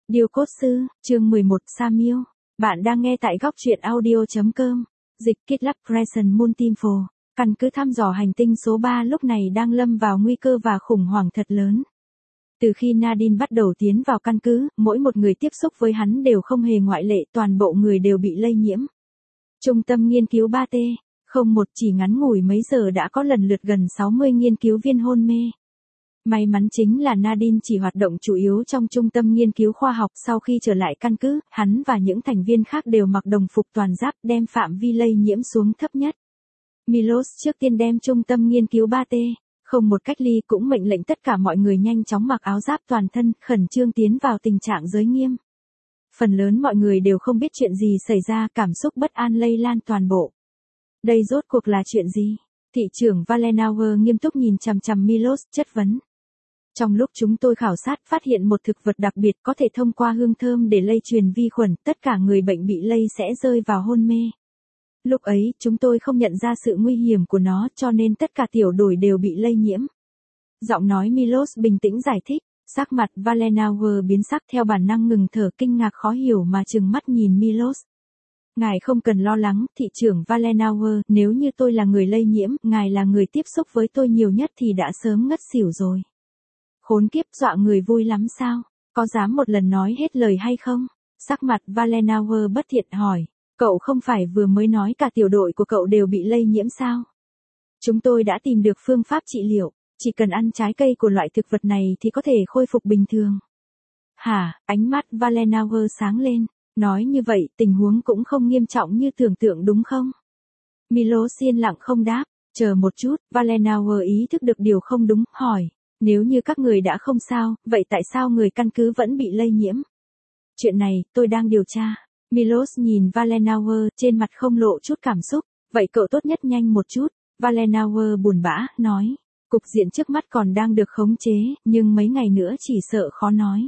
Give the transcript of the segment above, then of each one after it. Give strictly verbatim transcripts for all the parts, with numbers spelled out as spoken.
Điêu Cốt Sư, chương mười một Samuel. Bạn đang nghe tại góc truyện audio chấm com. Dịch Kit Lab Crescent Multinfo. Căn cứ thăm dò hành tinh số ba lúc này đang lâm vào nguy cơ và khủng hoảng thật lớn. Từ khi Nadine bắt đầu tiến vào căn cứ, mỗi một người tiếp xúc với hắn đều không hề ngoại lệ, toàn bộ người đều bị lây nhiễm. Trung tâm nghiên cứu ba T không một chỉ ngắn ngủi mấy giờ đã có lần lượt gần sáu mươi nghiên cứu viên hôn mê. May mắn chính là Nadine chỉ hoạt động chủ yếu trong trung tâm nghiên cứu khoa học. Sau khi trở lại căn cứ, hắn và những thành viên khác đều mặc đồng phục toàn giáp đem phạm vi lây nhiễm xuống thấp nhất. Milos trước tiên đem trung tâm nghiên cứu ba T không một cách ly, cũng mệnh lệnh tất cả mọi người nhanh chóng mặc áo giáp toàn thân, khẩn trương tiến vào tình trạng giới nghiêm. Phần lớn mọi người đều không biết chuyện gì xảy ra, cảm xúc bất an lây lan toàn bộ. Đây rốt cuộc là chuyện gì? Thị trưởng Valenauer nghiêm túc nhìn chằm chằm Milos, chất vấn. Trong lúc chúng tôi khảo sát phát hiện một thực vật đặc biệt có thể thông qua hương thơm để lây truyền vi khuẩn, tất cả người bệnh bị lây sẽ rơi vào hôn mê. Lúc ấy, chúng tôi không nhận ra sự nguy hiểm của nó cho nên tất cả tiểu đội đều bị lây nhiễm. Giọng nói Milos bình tĩnh giải thích, sắc mặt Valenauer biến sắc, theo bản năng ngừng thở, kinh ngạc khó hiểu mà trừng mắt nhìn Milos. Ngài không cần lo lắng, thị trưởng Valenauer, nếu như tôi là người lây nhiễm, ngài là người tiếp xúc với tôi nhiều nhất thì đã sớm ngất xỉu rồi. Khốn kiếp, dọa người vui lắm sao? Có dám một lần nói hết lời hay không? Sắc mặt Valenauer bất thiện hỏi, cậu không phải vừa mới nói cả tiểu đội của cậu đều bị lây nhiễm sao? Chúng tôi đã tìm được phương pháp trị liệu, chỉ cần ăn trái cây của loại thực vật này thì có thể khôi phục bình thường. Hả? Ánh mắt Valenauer sáng lên, nói như vậy tình huống cũng không nghiêm trọng như tưởng tượng đúng không? Milos yên lặng không đáp, chờ một chút, Valenauer ý thức được điều không đúng, hỏi. Nếu như các người đã không sao, vậy tại sao người căn cứ vẫn bị lây nhiễm? Chuyện này, tôi đang điều tra. Milos nhìn Valenauer, trên mặt không lộ chút cảm xúc. Vậy cậu tốt nhất nhanh một chút. Valenauer buồn bã, nói. Cục diện trước mắt còn đang được khống chế, nhưng mấy ngày nữa chỉ sợ khó nói.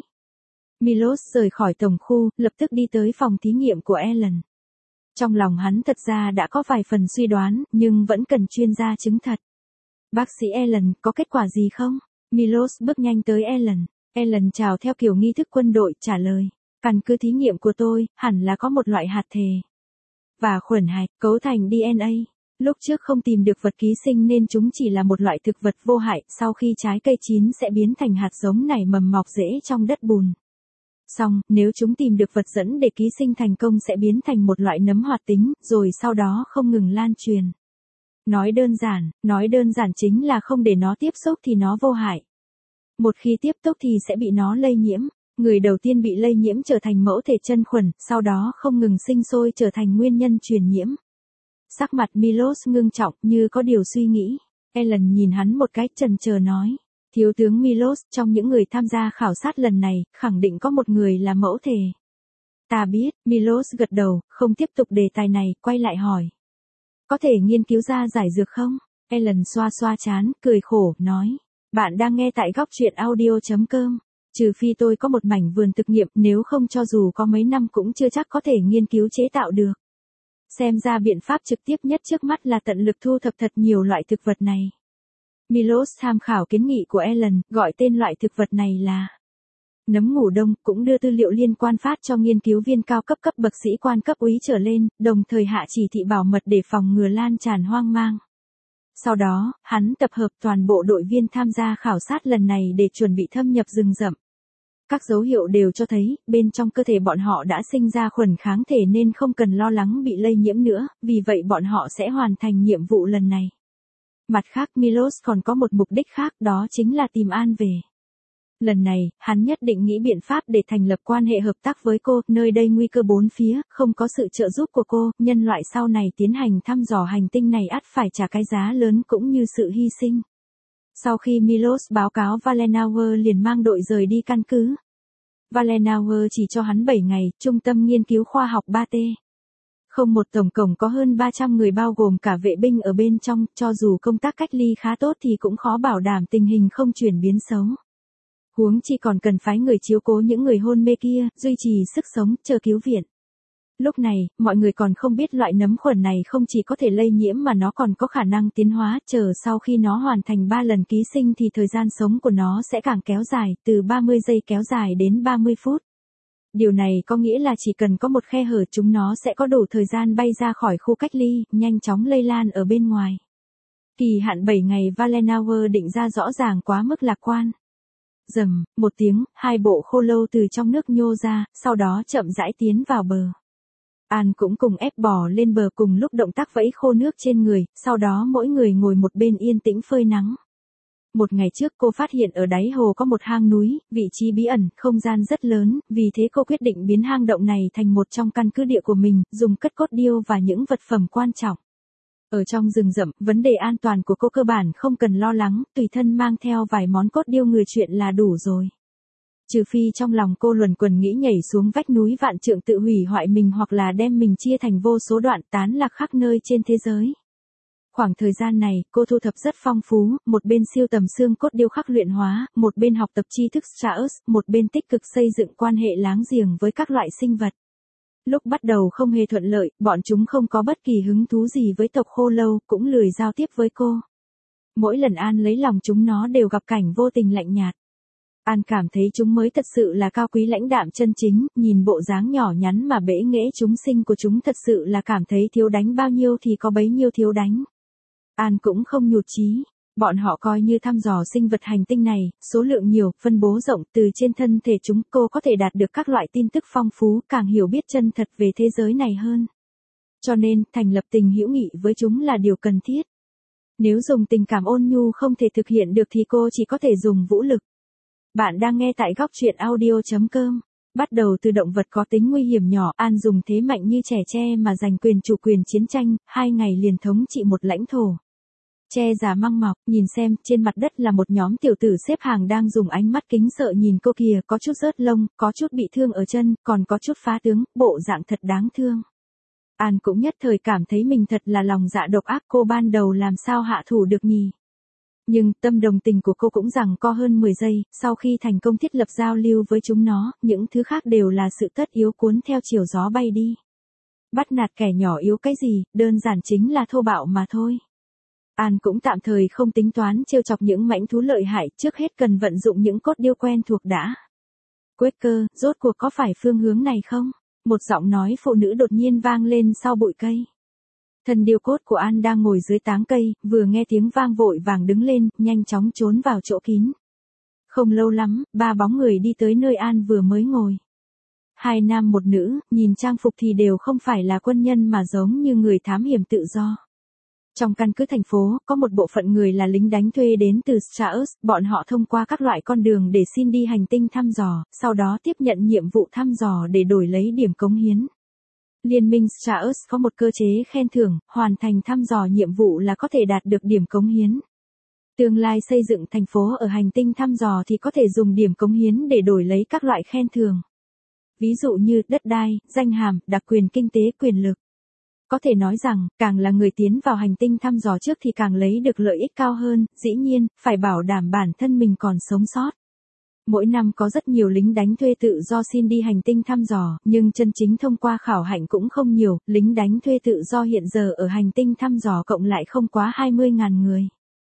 Milos rời khỏi tổng khu, lập tức đi tới phòng thí nghiệm của Ellen. Trong lòng hắn thật ra đã có vài phần suy đoán, nhưng vẫn cần chuyên gia chứng thật. Bác sĩ Ellen, có kết quả gì không? Milos bước nhanh tới Ellen. Ellen chào theo kiểu nghi thức quân đội, trả lời. Căn cứ thí nghiệm của tôi, hẳn là có một loại hạt thể và khuẩn hạch, cấu thành đê en a. Lúc trước không tìm được vật ký sinh nên chúng chỉ là một loại thực vật vô hại, sau khi trái cây chín sẽ biến thành hạt giống nảy mầm mọc rễ trong đất bùn. Xong, nếu chúng tìm được vật dẫn để ký sinh thành công sẽ biến thành một loại nấm hoạt tính, rồi sau đó không ngừng lan truyền. Nói đơn giản, nói đơn giản chính là không để nó tiếp xúc thì nó vô hại. Một khi tiếp xúc thì sẽ bị nó lây nhiễm. Người đầu tiên bị lây nhiễm trở thành mẫu thể chân khuẩn, sau đó không ngừng sinh sôi trở thành nguyên nhân truyền nhiễm. Sắc mặt Milos ngưng trọng như có điều suy nghĩ. Ellen nhìn hắn một cái, chần chờ nói. Thiếu tướng Milos, trong những người tham gia khảo sát lần này, khẳng định có một người là mẫu thể. Ta biết, Milos gật đầu, không tiếp tục đề tài này, quay lại hỏi. Có thể nghiên cứu ra giải dược không? Ellen xoa xoa trán, cười khổ, nói. Bạn đang nghe tại góc truyện audio chấm com. Trừ phi tôi có một mảnh vườn thực nghiệm, nếu không cho dù có mấy năm cũng chưa chắc có thể nghiên cứu chế tạo được. Xem ra biện pháp trực tiếp nhất trước mắt là tận lực thu thập thật nhiều loại thực vật này. Milos tham khảo kiến nghị của Ellen, gọi tên loại thực vật này là nấm ngủ đông, cũng đưa tư liệu liên quan phát cho nghiên cứu viên cao cấp cấp bậc sĩ quan cấp úy trở lên, đồng thời hạ chỉ thị bảo mật để phòng ngừa lan tràn hoang mang. Sau đó, hắn tập hợp toàn bộ đội viên tham gia khảo sát lần này để chuẩn bị thâm nhập rừng rậm. Các dấu hiệu đều cho thấy, bên trong cơ thể bọn họ đã sinh ra khuẩn kháng thể nên không cần lo lắng bị lây nhiễm nữa, vì vậy bọn họ sẽ hoàn thành nhiệm vụ lần này. Mặt khác, Milos còn có một mục đích khác, đó chính là tìm An về. Lần này, hắn nhất định nghĩ biện pháp để thành lập quan hệ hợp tác với cô, nơi đây nguy cơ bốn phía, không có sự trợ giúp của cô, nhân loại sau này tiến hành thăm dò hành tinh này ắt phải trả cái giá lớn cũng như sự hy sinh. Sau khi Milos báo cáo, Valenauer liền mang đội rời đi căn cứ. Valenauer chỉ cho hắn bảy ngày, trung tâm nghiên cứu khoa học ba T không một tổng cộng có hơn ba trăm người bao gồm cả vệ binh ở bên trong, cho dù công tác cách ly khá tốt thì cũng khó bảo đảm tình hình không chuyển biến xấu. Huống chi còn cần phái người chiếu cố những người hôn mê kia, duy trì sức sống, chờ cứu viện. Lúc này, mọi người còn không biết loại nấm khuẩn này không chỉ có thể lây nhiễm mà nó còn có khả năng tiến hóa, chờ sau khi nó hoàn thành ba lần ký sinh thì thời gian sống của nó sẽ càng kéo dài, từ ba mươi giây kéo dài đến ba mươi phút. Điều này có nghĩa là chỉ cần có một khe hở chúng nó sẽ có đủ thời gian bay ra khỏi khu cách ly, nhanh chóng lây lan ở bên ngoài. Kỳ hạn bảy ngày Wallenauer định ra rõ ràng quá mức lạc quan. Rầm, một tiếng, hai bộ khô lâu từ trong nước nhô ra, sau đó chậm rãi tiến vào bờ. An cũng cùng ép bò lên bờ cùng lúc động tác vẫy khô nước trên người, sau đó mỗi người ngồi một bên yên tĩnh phơi nắng. Một ngày trước cô phát hiện ở đáy hồ có một hang núi, vị trí bí ẩn, không gian rất lớn, vì thế cô quyết định biến hang động này thành một trong căn cứ địa của mình, dùng cất cốt điêu và những vật phẩm quan trọng. Ở trong rừng rậm, vấn đề an toàn của cô cơ bản không cần lo lắng, tùy thân mang theo vài món cốt điêu người chuyện là đủ rồi. Trừ phi trong lòng cô luẩn quẩn nghĩ nhảy xuống vách núi vạn trượng tự hủy hoại mình hoặc là đem mình chia thành vô số đoạn tán lạc khắp nơi trên thế giới. Khoảng thời gian này, cô thu thập rất phong phú, một bên siêu tầm xương cốt điêu khắc luyện hóa, một bên học tập tri thức Strauss, một bên tích cực xây dựng quan hệ láng giềng với các loại sinh vật. Lúc bắt đầu không hề thuận lợi, bọn chúng không có bất kỳ hứng thú gì với tộc khô lâu, cũng lười giao tiếp với cô. Mỗi lần An lấy lòng chúng nó đều gặp cảnh vô tình lạnh nhạt. An cảm thấy chúng mới thật sự là cao quý lãnh đạm chân chính, nhìn bộ dáng nhỏ nhắn mà bẽ nghễ chúng sinh của chúng thật sự là cảm thấy thiếu đánh bao nhiêu thì có bấy nhiêu thiếu đánh. An cũng không nhụt chí, bọn họ coi như thăm dò sinh vật hành tinh này, số lượng nhiều, phân bố rộng, từ trên thân thể chúng cô có thể đạt được các loại tin tức phong phú, càng hiểu biết chân thật về thế giới này hơn. Cho nên, thành lập tình hữu nghị với chúng là điều cần thiết. Nếu dùng tình cảm ôn nhu không thể thực hiện được thì cô chỉ có thể dùng vũ lực. Bạn đang nghe tại góc truyện audio chấm com. Bắt đầu từ động vật có tính nguy hiểm nhỏ, An dùng thế mạnh như trẻ tre mà giành quyền chủ quyền chiến tranh, hai ngày liền thống trị một lãnh thổ. Che già măng mọc, nhìn xem, trên mặt đất là một nhóm tiểu tử xếp hàng đang dùng ánh mắt kính sợ nhìn cô kìa, có chút rớt lông, có chút bị thương ở chân, còn có chút phá tướng, bộ dạng thật đáng thương. An cũng nhất thời cảm thấy mình thật là lòng dạ độc ác, cô ban đầu làm sao hạ thủ được nhỉ? Nhưng, tâm đồng tình của cô cũng giằng co hơn mười giây, sau khi thành công thiết lập giao lưu với chúng nó, những thứ khác đều là sự tất yếu cuốn theo chiều gió bay đi. Bắt nạt kẻ nhỏ yếu cái gì, đơn giản chính là thô bạo mà thôi. An cũng tạm thời không tính toán trêu chọc những mãnh thú lợi hại, trước hết cần vận dụng những cốt điêu quen thuộc đã. Quaker, rốt cuộc có phải phương hướng này không? Một giọng nói phụ nữ đột nhiên vang lên sau bụi cây. Thân điêu cốt của An đang ngồi dưới táng cây, vừa nghe tiếng vang vội vàng đứng lên, nhanh chóng trốn vào chỗ kín. Không lâu lắm, ba bóng người đi tới nơi An vừa mới ngồi. Hai nam một nữ, nhìn trang phục thì đều không phải là quân nhân mà giống như người thám hiểm tự do. Trong căn cứ thành phố, có một bộ phận người là lính đánh thuê đến từ Strauss, bọn họ thông qua các loại con đường để xin đi hành tinh thăm dò, sau đó tiếp nhận nhiệm vụ thăm dò để đổi lấy điểm cống hiến. Liên minh Strauss có một cơ chế khen thưởng, hoàn thành thăm dò nhiệm vụ là có thể đạt được điểm cống hiến. Tương lai xây dựng thành phố ở hành tinh thăm dò thì có thể dùng điểm cống hiến để đổi lấy các loại khen thưởng. Ví dụ như đất đai, danh hàm, đặc quyền kinh tế, quyền lực. Có thể nói rằng, càng là người tiến vào hành tinh thăm dò trước thì càng lấy được lợi ích cao hơn, dĩ nhiên, phải bảo đảm bản thân mình còn sống sót. Mỗi năm có rất nhiều lính đánh thuê tự do xin đi hành tinh thăm dò, nhưng chân chính thông qua khảo hạnh cũng không nhiều, lính đánh thuê tự do hiện giờ ở hành tinh thăm dò cộng lại không quá hai mươi nghìn người.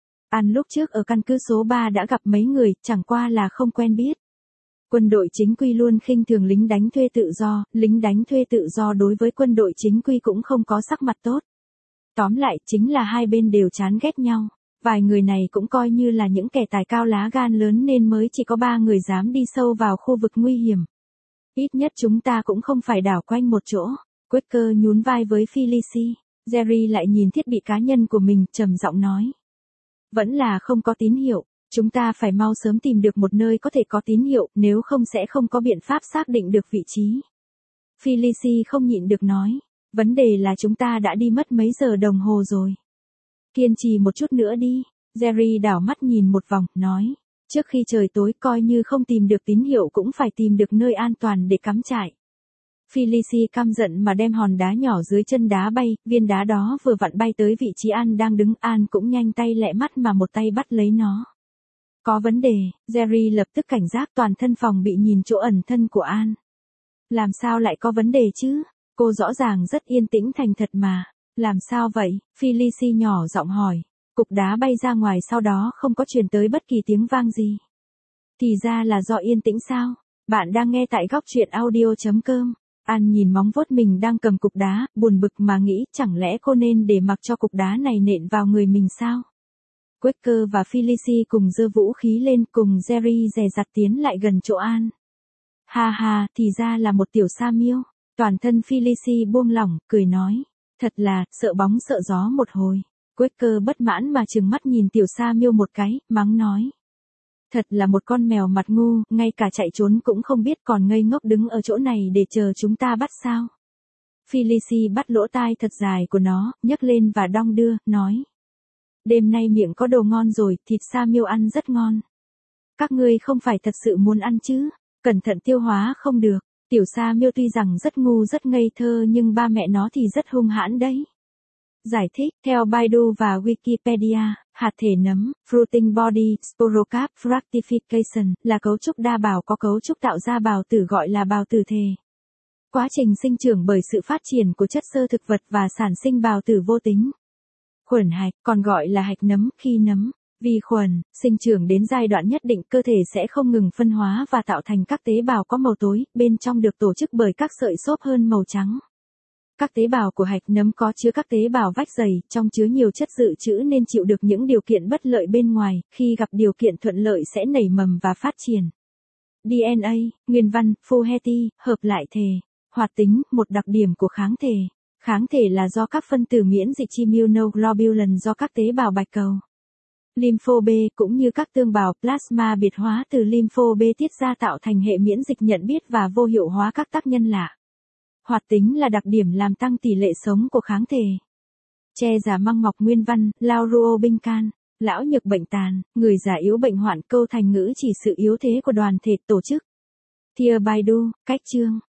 An lúc trước ở căn cứ số ba đã gặp mấy người, chẳng qua là không quen biết. Quân đội chính quy luôn khinh thường lính đánh thuê tự do, lính đánh thuê tự do đối với quân đội chính quy cũng không có sắc mặt tốt. Tóm lại, chính là hai bên đều chán ghét nhau. Vài người này cũng coi như là những kẻ tài cao lá gan lớn nên mới chỉ có ba người dám đi sâu vào khu vực nguy hiểm. Ít nhất chúng ta cũng không phải đảo quanh một chỗ. Quaker nhún vai với Felicie. Jerry lại nhìn thiết bị cá nhân của mình, trầm giọng nói. Vẫn là không có tín hiệu. Chúng ta phải mau sớm tìm được một nơi có thể có tín hiệu, nếu không sẽ không có biện pháp xác định được vị trí. Felicie không nhịn được nói. Vấn đề là chúng ta đã đi mất mấy giờ đồng hồ rồi. Kiên trì một chút nữa đi. Jerry đảo mắt nhìn một vòng, nói. Trước khi trời tối coi như không tìm được tín hiệu cũng phải tìm được nơi an toàn để cắm trại. Felicie căm giận mà đem hòn đá nhỏ dưới chân đá bay, viên đá đó vừa vặn bay tới vị trí An đang đứng, An cũng nhanh tay lẹ mắt mà một tay bắt lấy nó. Có vấn đề, Jerry lập tức cảnh giác, toàn thân phòng bị nhìn chỗ ẩn thân của An. Làm sao lại có vấn đề chứ? Cô rõ ràng rất yên tĩnh thành thật mà. Làm sao vậy? Felicie nhỏ giọng hỏi. Cục đá bay ra ngoài sau đó không có truyền tới bất kỳ tiếng vang gì. Thì ra là do yên tĩnh sao? Bạn đang nghe tại góc truyện audio chấm com. An nhìn móng vuốt mình đang cầm cục đá, buồn bực mà nghĩ chẳng lẽ cô nên để mặc cho cục đá này nện vào người mình sao? Quaker và Felicie cùng giơ vũ khí lên, cùng Jerry dè dặt tiến lại gần chỗ An. Ha ha, thì ra là một tiểu sa miêu. Toàn thân Felicie buông lỏng, cười nói. Thật là, sợ bóng sợ gió một hồi. Quaker bất mãn mà trừng mắt nhìn tiểu sa miêu một cái, mắng nói. Thật là một con mèo mặt ngu, ngay cả chạy trốn cũng không biết, còn ngây ngốc đứng ở chỗ này để chờ chúng ta bắt sao. Felicie bắt lỗ tai thật dài của nó, nhấc lên và đong đưa, nói. Đêm nay miệng có đồ ngon rồi, thịt sa miêu ăn rất ngon. Các ngươi không phải thật sự muốn ăn chứ, cẩn thận tiêu hóa không được. Tiểu sa miêu tuy rằng rất ngu rất ngây thơ nhưng ba mẹ nó thì rất hung hãn đấy. Giải thích, theo Baidu và Wikipedia, hạt thể nấm, fruiting body, sporocarp fructification, là cấu trúc đa bào có cấu trúc tạo ra bào tử gọi là bào tử thể. Quá trình sinh trưởng bởi sự phát triển của chất xơ thực vật và sản sinh bào tử vô tính. Khuẩn hạch, còn gọi là hạch nấm, khi nấm, vi khuẩn, sinh trưởng đến giai đoạn nhất định, cơ thể sẽ không ngừng phân hóa và tạo thành các tế bào có màu tối, bên trong được tổ chức bởi các sợi xốp hơn màu trắng. Các tế bào của hạch nấm có chứa các tế bào vách dày, trong chứa nhiều chất dự trữ nên chịu được những điều kiện bất lợi bên ngoài, khi gặp điều kiện thuận lợi sẽ nảy mầm và phát triển. đê en a, nguyên văn, Fohety, hợp lại thể. Hoạt tính, một đặc điểm của kháng thể. Kháng thể là do các phân tử miễn dịch immunoglobulin do các tế bào bạch cầu. Lympho B cũng như các tương bào plasma biệt hóa từ lympho B tiết ra tạo thành hệ miễn dịch nhận biết và vô hiệu hóa các tác nhân lạ. Hoạt tính là đặc điểm làm tăng tỷ lệ sống của kháng thể. Che giả măng mọc nguyên văn, Lauruo Bincan, lão nhược bệnh tàn, người già yếu bệnh hoạn, câu thành ngữ chỉ sự yếu thế của đoàn thể tổ chức. Thea Baidu, cách chương.